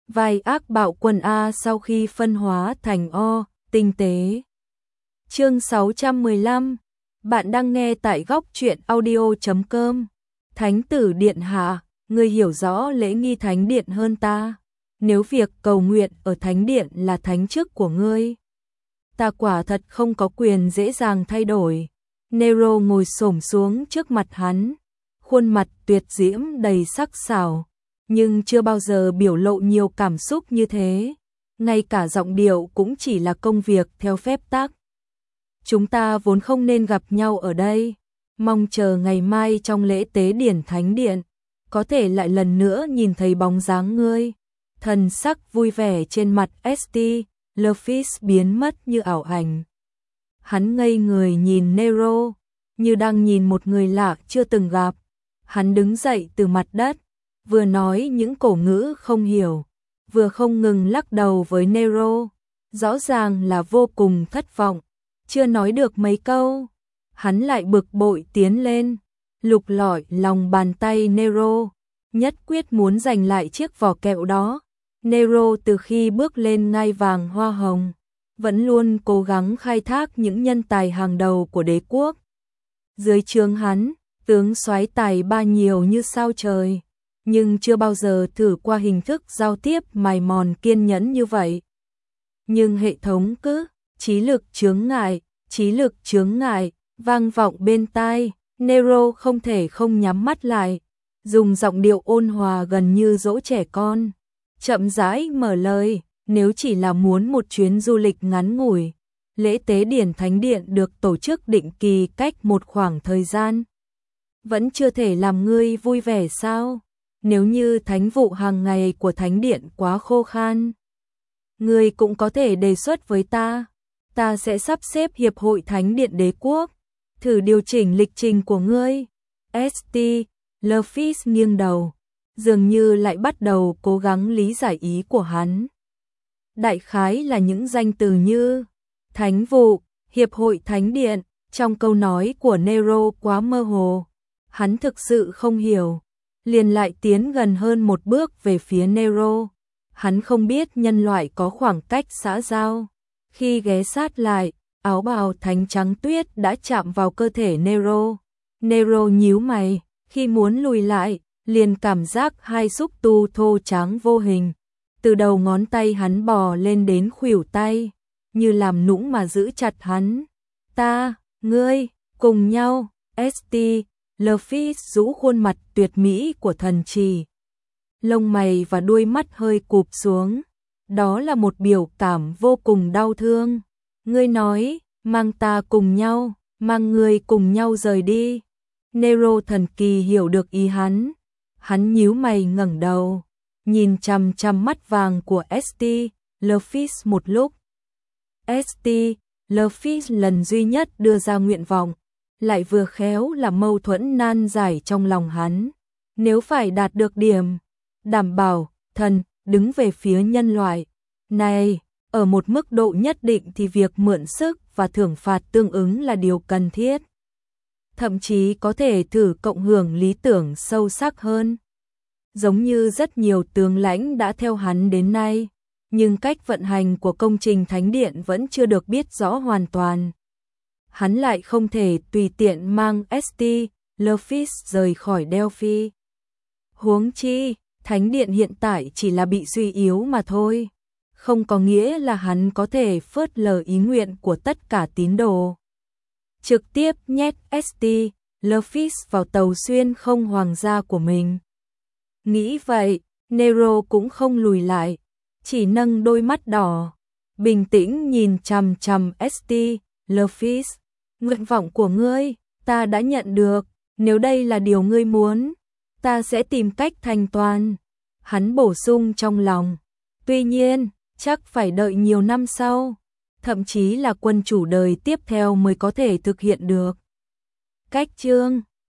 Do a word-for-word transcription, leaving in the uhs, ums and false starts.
vai ác bạo quân A sau khi phân hóa thành O, tinh tế. Chương sáu trăm mười lăm. Bạn đang nghe tại góc truyện audio chấm com. Thánh tử điện hạ, ngươi hiểu rõ lễ nghi thánh điện hơn ta. Nếu việc cầu nguyện ở thánh điện là thánh chức của ngươi, ta quả thật không có quyền dễ dàng thay đổi. Nero ngồi xổm xuống trước mặt hắn, khuôn mặt tuyệt diễm đầy sắc sảo, nhưng chưa bao giờ biểu lộ nhiều cảm xúc như thế. Ngay cả giọng điệu cũng chỉ là công việc theo phép tắc. Chúng ta vốn không nên gặp nhau ở đây, mong chờ ngày mai trong lễ tế điển thánh điện, có thể lại lần nữa nhìn thấy bóng dáng ngươi. Thần sắc vui vẻ trên mặt St. Lufis biến mất như ảo ảnh. Hắn ngây người nhìn Nero, như đang nhìn một người lạ chưa từng gặp. Hắn đứng dậy từ mặt đất, vừa nói những cổ ngữ không hiểu, vừa không ngừng lắc đầu với Nero, rõ ràng là vô cùng thất vọng. Chưa nói được mấy câu, hắn lại bực bội tiến lên, lục lọi lòng bàn tay Nero, nhất quyết muốn giành lại chiếc vỏ kẹo đó. Nero từ khi bước lên ngai vàng hoa hồng, vẫn luôn cố gắng khai thác những nhân tài hàng đầu của đế quốc. Dưới trướng hắn, tướng soái tài ba nhiều như sao trời, nhưng chưa bao giờ thử qua hình thức giao tiếp mài mòn kiên nhẫn như vậy. Nhưng hệ thống cứ trí lực chướng ngại, trí lực chướng ngại, vang vọng bên tai, Nero không thể không nhắm mắt lại, dùng giọng điệu ôn hòa gần như dỗ trẻ con, chậm rãi mở lời. Nếu chỉ là muốn một chuyến du lịch ngắn ngủi, lễ tế điển thánh điện được tổ chức định kỳ cách một khoảng thời gian, vẫn chưa thể làm ngươi vui vẻ sao? Nếu như thánh vụ hàng ngày của thánh điện quá khô khan, ngươi cũng có thể đề xuất với ta. Ta sẽ sắp xếp hiệp hội thánh điện đế quốc, thử điều chỉnh lịch trình của ngươi. St. Lufis nghiêng đầu, dường như lại bắt đầu cố gắng lý giải ý của hắn. Đại khái là những danh từ như thánh vụ, hiệp hội thánh điện, trong câu nói của Nero quá mơ hồ. Hắn thực sự không hiểu, liền lại tiến gần hơn một bước về phía Nero. Hắn không biết nhân loại có khoảng cách xã giao. Khi ghé sát lại, áo bào thánh trắng tuyết đã chạm vào cơ thể Nero. Nero nhíu mày, khi muốn lùi lại, liền cảm giác hai xúc tu thô trắng vô hình từ đầu ngón tay hắn bò lên đến khuỷu tay, như làm nũng mà giữ chặt hắn. Ta, ngươi, cùng nhau. St. Lufis rũ khuôn mặt tuyệt mỹ của thần trì, lông mày và đuôi mắt hơi cụp xuống. Đó là một biểu cảm vô cùng đau thương. Ngươi nói, mang ta cùng nhau, mang ngươi cùng nhau rời đi. Nero thần kỳ hiểu được ý hắn. Hắn nhíu mày ngẩng đầu, nhìn chằm chằm mắt vàng của St. Lufis một lúc. St. Lufis lần duy nhất đưa ra nguyện vọng, lại vừa khéo là mâu thuẫn nan giải trong lòng hắn. Nếu phải đạt được điểm đảm bảo thần đứng về phía nhân loại này ở một mức độ nhất định thì việc mượn sức và thưởng phạt tương ứng là điều cần thiết. Thậm chí có thể thử cộng hưởng lý tưởng sâu sắc hơn. Giống như rất nhiều tướng lãnh đã theo hắn đến nay, nhưng cách vận hành của công trình thánh điện vẫn chưa được biết rõ hoàn toàn. Hắn lại không thể tùy tiện mang St. Lufis rời khỏi Delphi. Huống chi, thánh điện hiện tại chỉ là bị suy yếu mà thôi, không có nghĩa là hắn có thể phớt lờ ý nguyện của tất cả tín đồ. Trực tiếp nhét St. Lufis vào tàu xuyên không hoàng gia của mình. Nghĩ vậy, Nero cũng không lùi lại, chỉ nâng đôi mắt đỏ, bình tĩnh nhìn chằm chằm St. Lufis. Nguyện vọng của ngươi, ta đã nhận được, nếu đây là điều ngươi muốn, ta sẽ tìm cách thành toàn. Hắn bổ sung trong lòng. Tuy nhiên, chắc phải đợi nhiều năm sau, thậm chí là quân chủ đời tiếp theo mới có thể thực hiện được. Cách chương